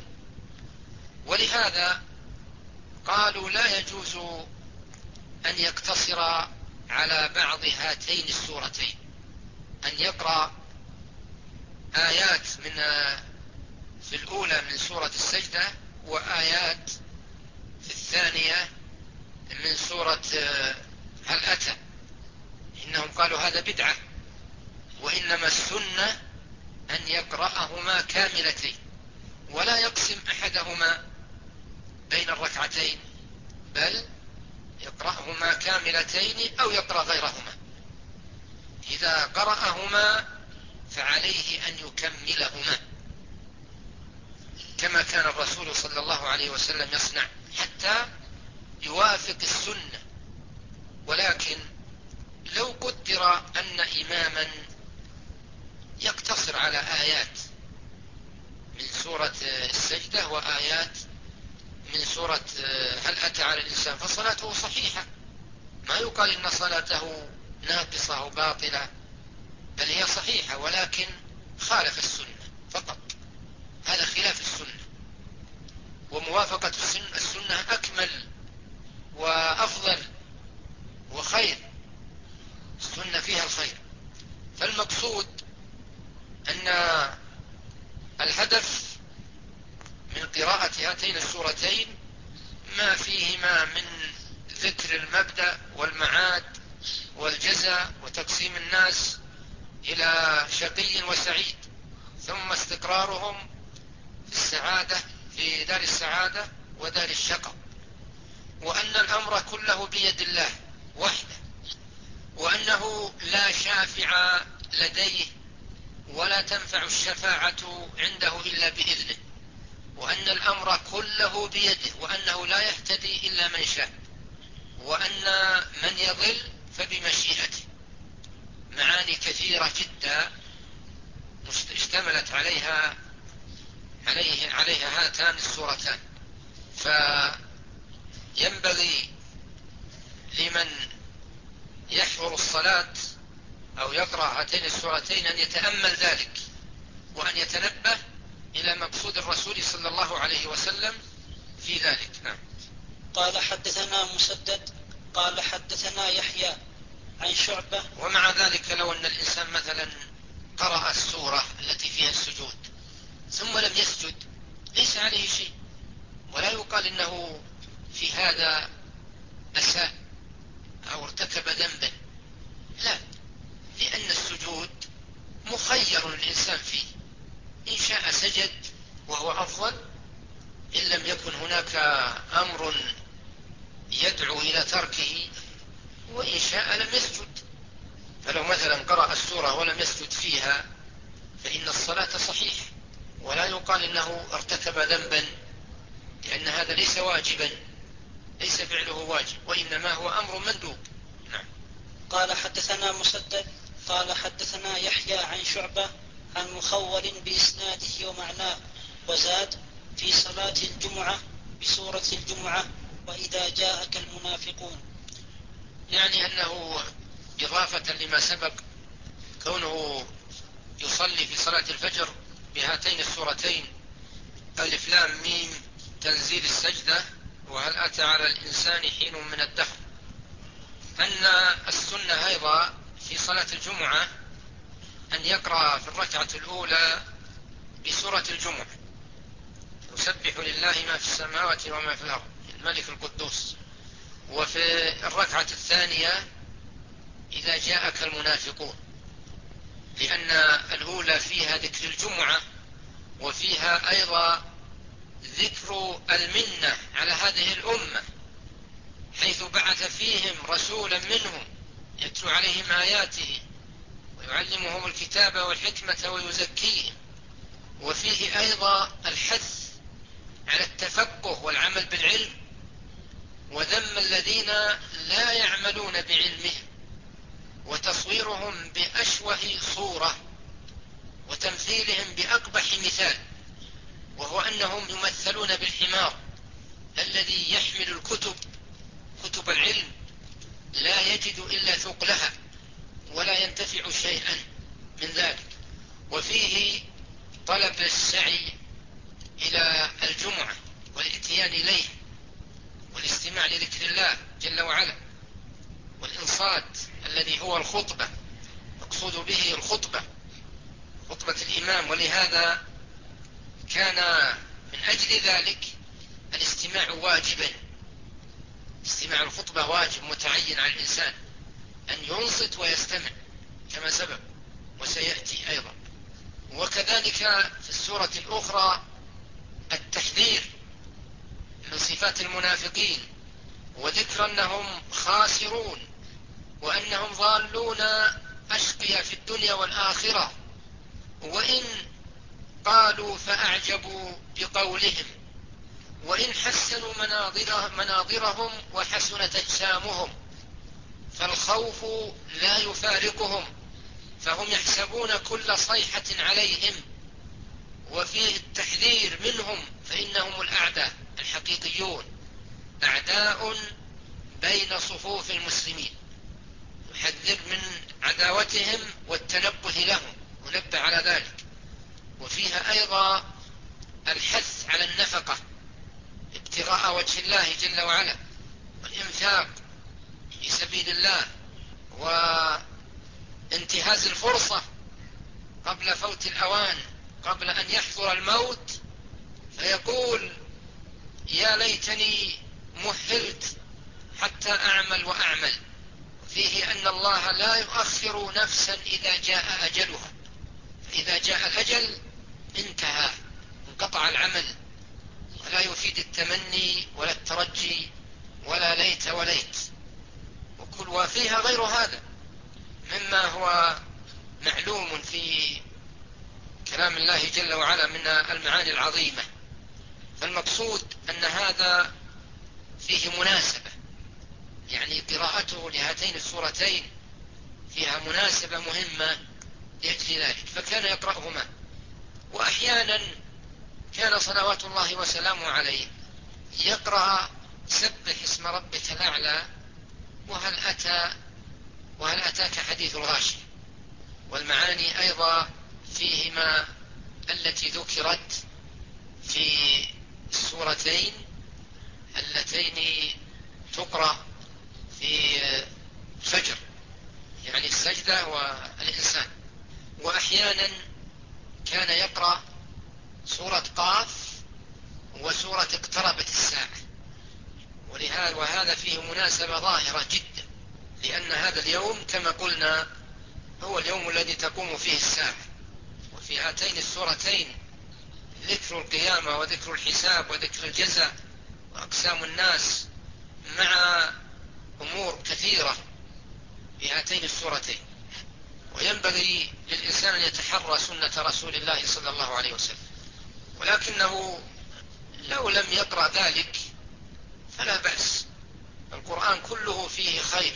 ولهذا قالوا لا يجوز أن يقتصر على بعض هاتين السورتين، أن يقرأ آيات في الأولى من سورة السجدة وآيات في الثانية من سورة هل أتى، إنهم قالوا هذا بدعة، وإنما السنة أن يقرأهما كاملتين ولا يقسم أحدهما بين الركعتين، بل يقرأهما كاملتين أو يقرأ غيرهما. إذا قرأهما فعليه أن يكملهما كما كان الرسول صلى الله عليه وسلم يصنع حتى يوافق السنة. ولكن لو قدر أن إماما يقتصر على آيات من سورة السجدة وآيات من سورة هل أتى على الإنسان فصلاته صحيحة، ما يقال إن صلاته ناقصة أو باطلة، بل هي صحيحة، ولكن خالف السنة فقط. هذا خلاف السنة، وموافقة السنة أكمل وأفضل وخير، السنة فيها الخير. فالمقصود أن الهدف من قراءة هاتين السورتين ما فيهما من ذكر المبدأ والمعاد والجزاء وتقسيم الناس إلى شقي وسعيد، ثم استقرارهم في السعادة في دار السعادة ودار الشقاء، وأن الأمر كله بيد الله وحده، وأنه لا شافع لديه ولا تنفع الشفاعة عنده إلا بإذنه، وأن الأمر كله بيده، وأنه لا يهتدي إلا من شاء، وأن من يضل فبمشيئته. معاني كثيرة جدا اشتملت عليها هاتان السورتان. فينبغي لمن يحضر الصلاة أو يقرأ هاتين السورتين أن يتأمل ذلك، وأن يتنبه إلى مقصود الرسول صلى الله عليه وسلم في ذلك. نعم. قال حدثنا مسدد قال حدثنا يحيى عن شعبة. ومع ذلك لو أن الإنسان مثلا قرأ السورة التي فيها السجود ثم لم يسجد ليس عليه شيء، ولا يقال إنه في هذا أساء أو ارتكب ذنبا، لا، لأن السجود مخير الإنسان فيه، إن شاء سجد وهو أفضل، إن لم يكن هناك أمر يدعو إلى تركه، وإن شاء لم يسجد. فلو مثلا قرأ السورة ولم يسجد فيها فإن الصلاة صحيح، ولا يقال إنه ارتكب ذنبا، لأن هذا ليس واجبا، ليس فعله واجب، وإنما هو أمر مندوب. نعم. قال حدثنا مسدد قال حدثنا يحيى عن شعبة عن مخول بإسناده ومعناه، وزاد في صلاة الجمعة بسورة الجمعة وإذا جاءك المنافقون. يعني أنه إضافة لما سبق، كونه يصلي في صلاة الفجر بهاتين السورتين، ألف لام ميم، تنزيل السجدة، وهل أتى على الإنسان حين من الدهر. أن السنة أيضا في صلاة الجمعة أن يقرأ في الركعة الأولى بسورة الجمعة، يسبح لله ما في السماوات وما في الأرض الملك القدوس، وفي الركعة الثانية إذا جاءك المنافقون، لأن الأولى فيها ذكر الجمعة، وفيها أيضا ذكر المنة على هذه الأمة، حيث بعث فيهم رسولا منهم يتلو عليهم آياته ويعلمهم الكتاب والحكمة ويزكيهم. وفيه أيضا الحث على التفقه والعمل بالعلم، وذم الذين لا يعملون بعلمهم، وتصويرهم بأشوه صورة، وتمثيلهم بأقبح مثال، وهو أنهم يمثلون بالحمار الذي يحمل كتب العلم لا يجد إلا ثقلها ولا ينتفع شيئا من ذلك. وفيه طلب السعي إلى الجمعة والاتيان إليه والاستماع لذكر الله جل وعلا، والإنصات الذي هو الخطبة، مقصود به الخطبة، خطبة الإمام. ولهذا كان من أجل ذلك الاستماع واجبا، استماع الخطبة واجب متعين على الإنسان أن ينصت ويستمع كما سبق وسيأتي أيضا. وكذلك في السورة الأخرى التحذير من صفات المنافقين، وذكر أنهم خاسرون وأنهم ضالون أشقياء في الدنيا والآخرة، وإن قالوا فأعجبوا بقولهم، وإن حسنوا مناظرهم وحسنت أجسامهم، فالخوف لا يفارقهم، فهم يحسبون كل صيحة عليهم. وفيه التحذير منهم، فإنهم الأعداء الحقيقيون، أعداء بين صفوف المسلمين، يحذر من عداوتهم والتنبه لهم، ونبه على ذلك. وفيها أيضا الحث على النفقة ابتغاء وجه الله جل وعلا، والإنفاق في سبيل الله، وانتهاز الفرصة قبل فوت الأوان، قبل أن يحضر الموت فيقول يا ليتني مهلت حتى أعمل وأعمل. فيه أن الله لا يؤخر نفسا إذا جاء أجلها، فإذا جاء الأجل انتهى، انقطع العمل، ولا يفيد التمني ولا الترجي ولا ليت وليت. وفيها غير هذا مما هو معلوم في كلام الله جل وعلا من المعاني العظيمة. فالمقصود أن هذا فيه مناسبة، يعني قراءته لهاتين السورتين فيها مناسبة مهمة لأجل ذلك، فكان يقرأهما. وأحيانا كان صلوات الله وسلامه عليه يقرأ سبح اسم ربك الأعلى وهل أتاك حديث الغاشية، والمعاني أيضا فيهما التي ذكرت في السورتين اللتين تقرأ في الفجر، يعني السجدة والإنسان. وأحيانا كان يقرأ سورة قاف وسورة اقتربت الساعة، وهذا فيه مناسبة ظاهرة جدا، لأن هذا اليوم كما قلنا هو اليوم الذي تقوم فيه الساعة. وفي هاتين السورتين ذكر القيامة وذكر الحساب وذكر الجزاء وأقسام الناس مع أمور كثيرة في هاتين السورتين. وينبغي للإنسان أن يتحرى سنة رسول الله صلى الله عليه وسلم، ولكنه لو لم يقرأ ذلك فلا بأس. القرآن كله فيه خير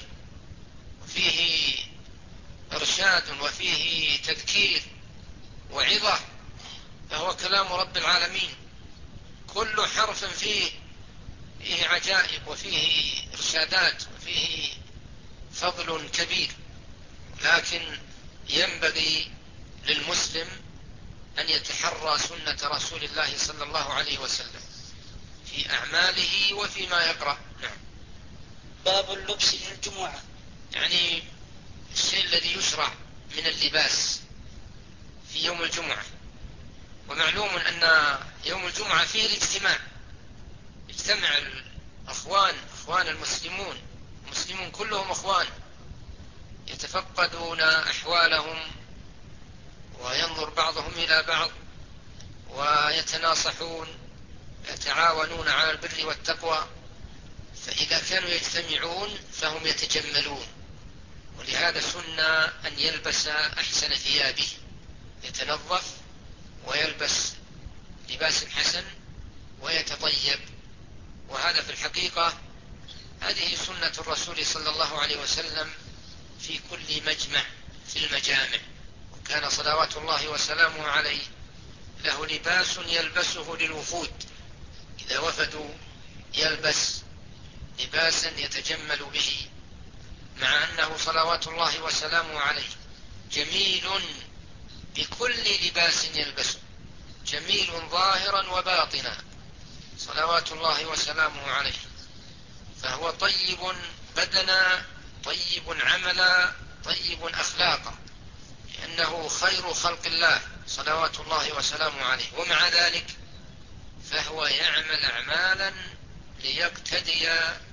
وفيه إرشاد وفيه تذكير وعظة، فهو كلام رب العالمين، كل حرف فيه عجائب وفيه إرشادات وفيه فضل كبير. لكن ينبغي للمسلم أن يتحرى سنة رسول الله صلى الله عليه وسلم في أعماله وفيما يقرأ. نعم. باب اللبس للجمعة، يعني الشيء الذي يشرع من اللباس في يوم الجمعة. ومعلوم أن يوم الجمعة فيه الاجتماع، يجتمع الأخوان المسلمون كلهم أخوان، يتفقدون أحوالهم وينظر بعضهم إلى بعض ويتناصحون، يتعاونون على البر والتقوى. فإذا كانوا يجتمعون فهم يتجملون، ولهذا سنة أن يلبس أحسن ثيابه، يتنظف ويلبس لباس حسن ويتطيب. وهذا في الحقيقة هذه سنة الرسول صلى الله عليه وسلم في كل مجمع في المجامع. وكان صلوات الله وسلامه عليه له لباس يلبسه للوفود، إذا وفدوا يلبس لباسا يتجمل به، مع أنه صلوات الله وسلامه عليه جميل بكل لباس يلبسه، جميل ظاهرا وباطنا صلوات الله وسلامه عليه. فهو طيب بدنا، طيب عملا، طيب أخلاقا، لأنه خير خلق الله صلوات الله وسلامه عليه. ومع ذلك فهو يعمل أعمالا لتقتدي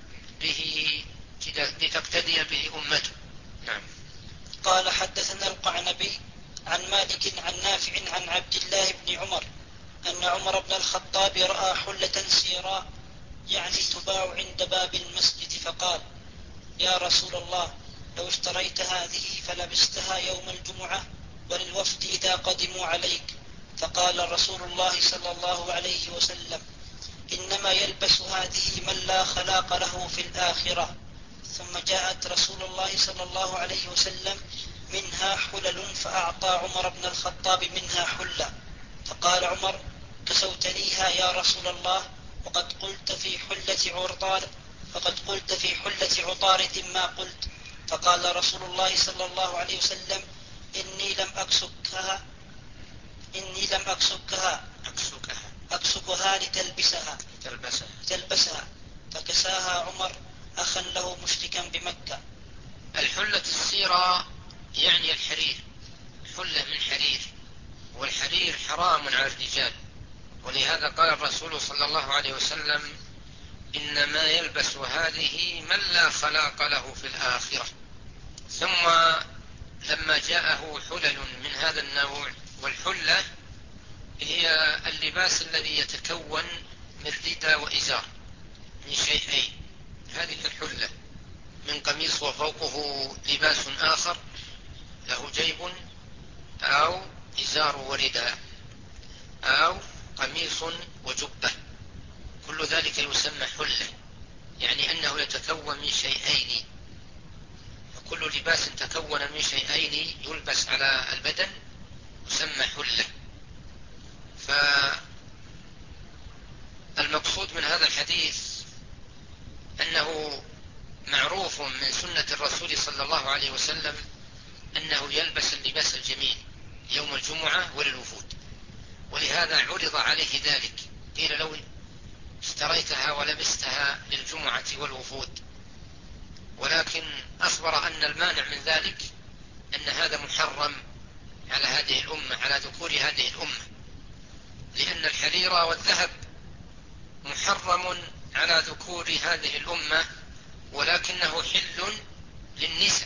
به أمته. نعم. قال حدثنا القعنبي عن مالك عن نافع عن عبد الله بن عمر أن عمر بن الخطاب رأى حلة سيراء يعني تباع عند باب المسجد، فقال: يا رسول الله، لو اشتريت هذه فلبستها يوم الجمعة وللوفد إذا قدموا عليك. فقال رسول الله صلى الله عليه وسلم: إنما يلبس هذه من لا خلاق له في الآخرة. ثم جاءت رسول الله صلى الله عليه وسلم منها حلل، فأعطى عمر بن الخطاب منها حلة، فقال عمر: كسوتنيها يا رسول الله، وقد قلت في حلة عطارد ما قلت. فقال رسول الله صلى الله عليه وسلم: إني لم أكسكها لتلبسها. فكساها عمر أخا له مشركا بمكة. الحلة السيراء يعني الحرير، حلة من حرير، والحرير حرام على الرجال، ولهذا قال الرسول صلى الله عليه وسلم: إنما يلبس هذه من لا خلاق له في الآخرة. ثم لما جاءه حلل من هذا النوع، والحلة هي اللباس الذي يتكون من رداء وإزار، من شيئين، هذه الحلة، من قميص وفوقه لباس آخر له جيب، أو إزار ورداء أو قميص وجبة، كل ذلك يسمى حلة، يعني أنه يتكون من شيئين، وكل لباس تكون من شيئين يلبس على البدن يسمى حلة. فالمقصود من هذا الحديث أنه معروف من سنة الرسول صلى الله عليه وسلم أنه يلبس اللباس الجميل يوم الجمعة وللوفود، ولهذا عرض عليه ذلك، قيل لو اشتريتها ولبستها للجمعة والوفود، ولكن أخبر أن المانع من ذلك أن هذا محرم على هذه الأمة، على ذكور هذه الأمة، لأن الحرير والذهب محرم على ذكور هذه الأمة، ولكنه حل للنساء،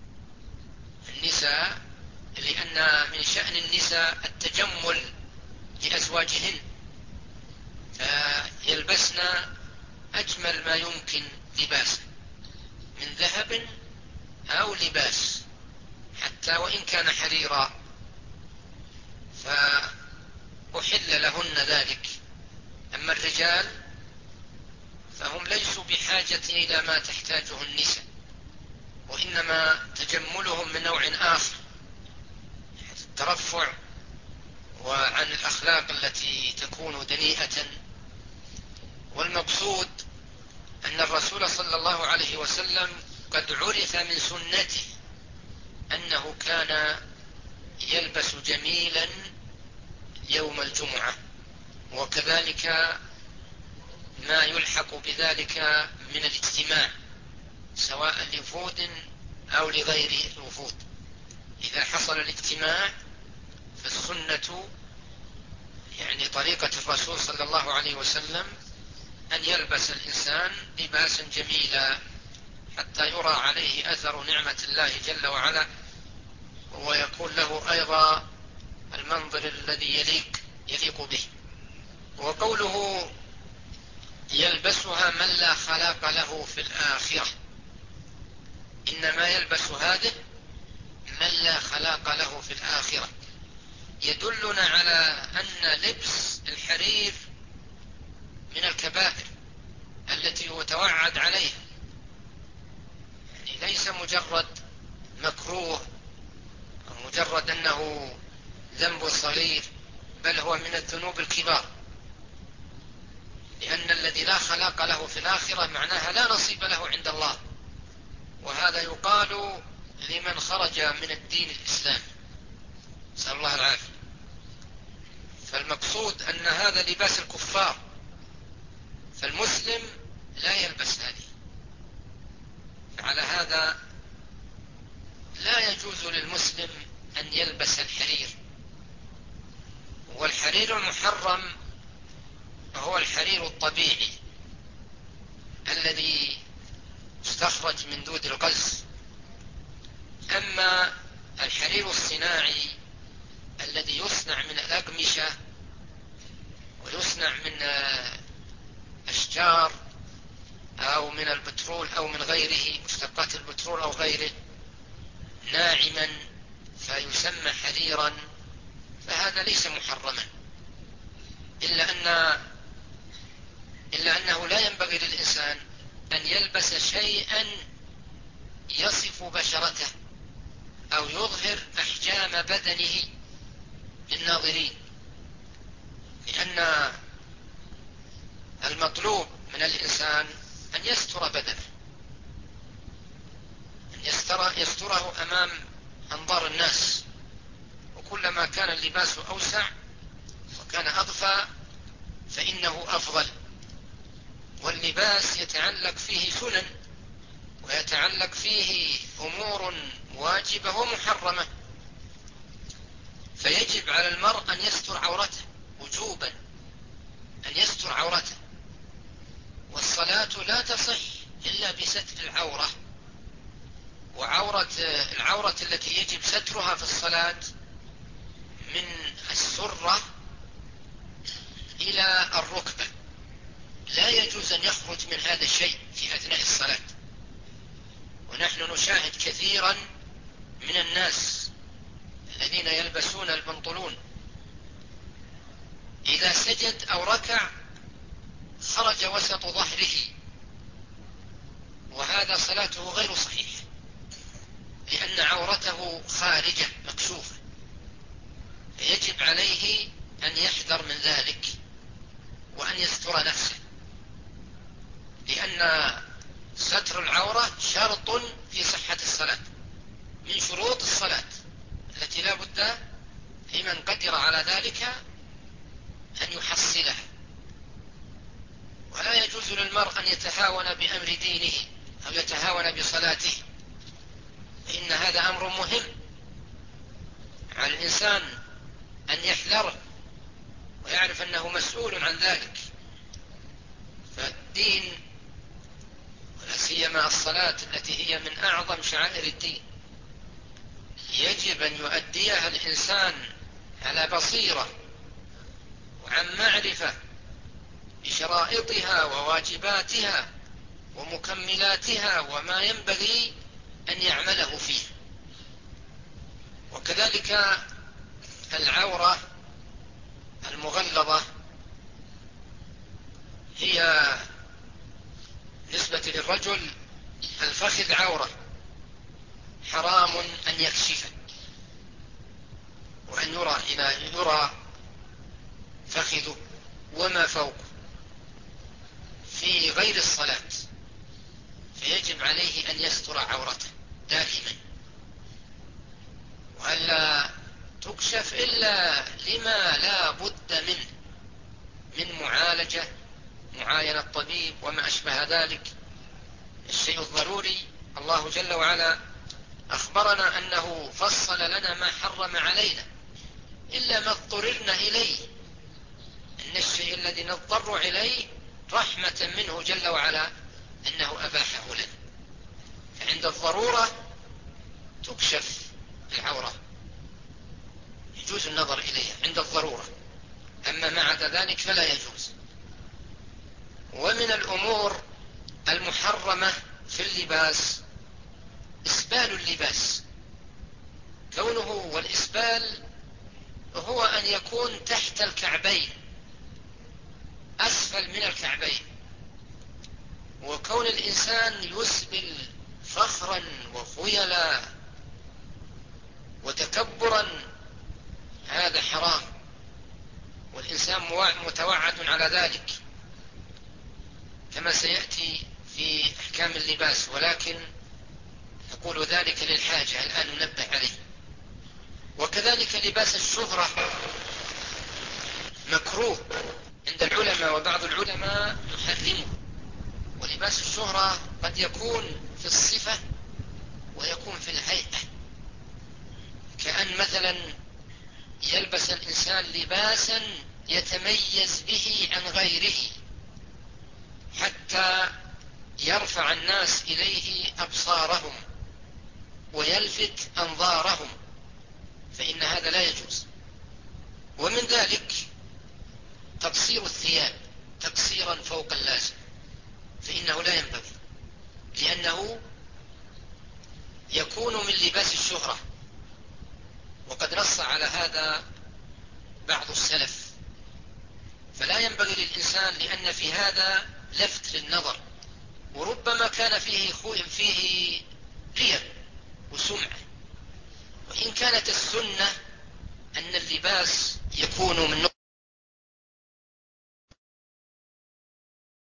لأن من شأن النساء التجمل لأزواجهن، فيلبسن أجمل ما يمكن لباسه من ذهب أو لباس حتى وإن كان حريرا، فأحل لهن ذلك. أما الرجال فهم ليسوا بحاجة إلى ما تحتاجه النساء، وإنما تجملهم من نوع آخر، الترفع وعن الأخلاق التي تكون دنيئة. والمقصود أن الرسول صلى الله عليه وسلم قد عرف من سنته أنه كان يلبس جميلا يوم الجمعة، وكذلك ما يلحق بذلك من الاجتماع سواء لوفود أو لغير الوفود. إذا حصل الاجتماع فالسنة يعني طريقة الرسول صلى الله عليه وسلم أن يلبس الإنسان لباسا جميلا حتى يرى عليه أثر نعمة الله جل وعلا، ويكون له أيضا المنظر الذي يليق به. وقوله يلبسها من لا خلاق له في الآخرة، إنما يلبس هذه من لا خلاق له في الآخرة، يدلنا على أن لبس الحرير من الكبائر التي هو توعد عليها، يعني ليس مجرد مكروه أو مجرد أنه ذنب صغير، بل هو من الذنوب الكبار، لأن الذي لا خلاق له في الآخرة معناها لا نصيب له عند الله، وهذا يقال لمن خرج من الدين الإسلامي، نسأل الله العافية. فالمقصود أن هذا لباس الكفار، فالمسلم لا يلبس هذه، فعلى هذا لا يجوز للمسلم أن يلبس الحرير. والحرير المحرم هو الحرير الطبيعي الذي استخرج من دود الغز. أما الحرير الصناعي الذي يصنع من الأقمشة ويصنع من أشجار أو من البترول أو من غيره، مشتقات البترول أو غيره، ناعما فيسمى حريرا، فهذا ليس محرما، إلا أنه لا ينبغي للإنسان أن يلبس شيئا يصف بشرته أو يظهر أحجام بدنه للناظرين، لأن المطلوب من الإنسان أن يستر بدنه، أن يستره أمام أنظار الناس، وكلما كان اللباس أوسع وكان أضفى فإنه أفضل. واللباس يتعلق فيه سنن ويتعلق فيه أمور واجبة ومحرمة، فيجب على المرء أن يستر عورته وجوبا، أن يستر عورته، والصلاة لا تصح إلا بستر العورة. العورة التي يجب سترها في الصلاة من السرة إلى الركبة، لا يجوز أن يخرج من هذا الشيء في أثناء الصلاة. ونحن نشاهد كثيرا من الناس الذين يلبسون البنطلون إذا سجد أو ركع خرج وسط ظهره، وهذا صلاته غير صحيحة، لأن عورته خارجة مكشوفة، فيجب عليه أن يحذر من ذلك وأن يستر نفسه، لأن ستر العورة شرط في صحة الصلاة، من شروط الصلاة التي لا بد لمن قدر على ذلك أن يحصلها. ولا يجوز للمرء أن يتهاون بأمر دينه أو يتهاون بصلاته، فإن هذا أمر مهم على الإنسان أن يحذره ويعرف أنه مسؤول عن ذلك. فالدين ولا سيما الصلاة التي هي من أعظم شعائر الدين يجب أن يؤديها الإنسان على بصيرة وعن معرفة بشرائطها وواجباتها ومكملاتها وما ينبغي أن يعمله فيه. وكذلك العورة المغلظة هي نسبة للرجل الفخذ عورة، حرام أن يكشف وأن يرى فخذه وما فوقه في غير الصلاة، فيجب عليه أن يستر عورته دائما، وألا تكشف إلا لما لا بد منه من معاينة الطبيب وما أشبه ذلك، الشيء الضروري. الله جل وعلا أخبرنا أنه فصل لنا ما حرم علينا إلا ما اضطررنا إليه، إن الشيء الذي نضطر إليه رحمة منه جل وعلا أنه أباحه لنا. فعند الضرورة تكشف العورة، يجوز النظر إليها عند الضرورة، أما ما عدا ذلك فلا يجوز. ومن الأمور المحرمة في اللباس إسبال اللباس، كونه والإسبال هو أن يكون تحت الكعبين أسفل من الكعبين، وكون الإنسان يسبل فخرا وخيلا وتكبرا هذا حرام، والإنسان متوعد على ذلك كما سيأتي في أحكام اللباس، ولكن نقول ذلك للحاجة الآن ننبه عليه. وكذلك لباس الشهرة مكروه عند العلماء، وبعض العلماء يحرمه. ولباس الشهرة قد يكون في الصفة ويكون في الهيئة، كأن مثلا يلبس الإنسان لباسا يتميز به عن غيره حتى يرفع الناس إليه أبصارهم ويلفت أنظارهم، فإن هذا لا يجوز. ومن ذلك تقصير الثياب تقصيرا فوق اللازم، فإنه لا ينبغي، لأنه يكون من لباس الشهرة، وقد نص على هذا بعض السلف. فلا ينبغي للإنسان، لأن في هذا لفت للنظر، وربما كان فيه رياء وسمعة. وإن كانت السنة أن اللباس يكون من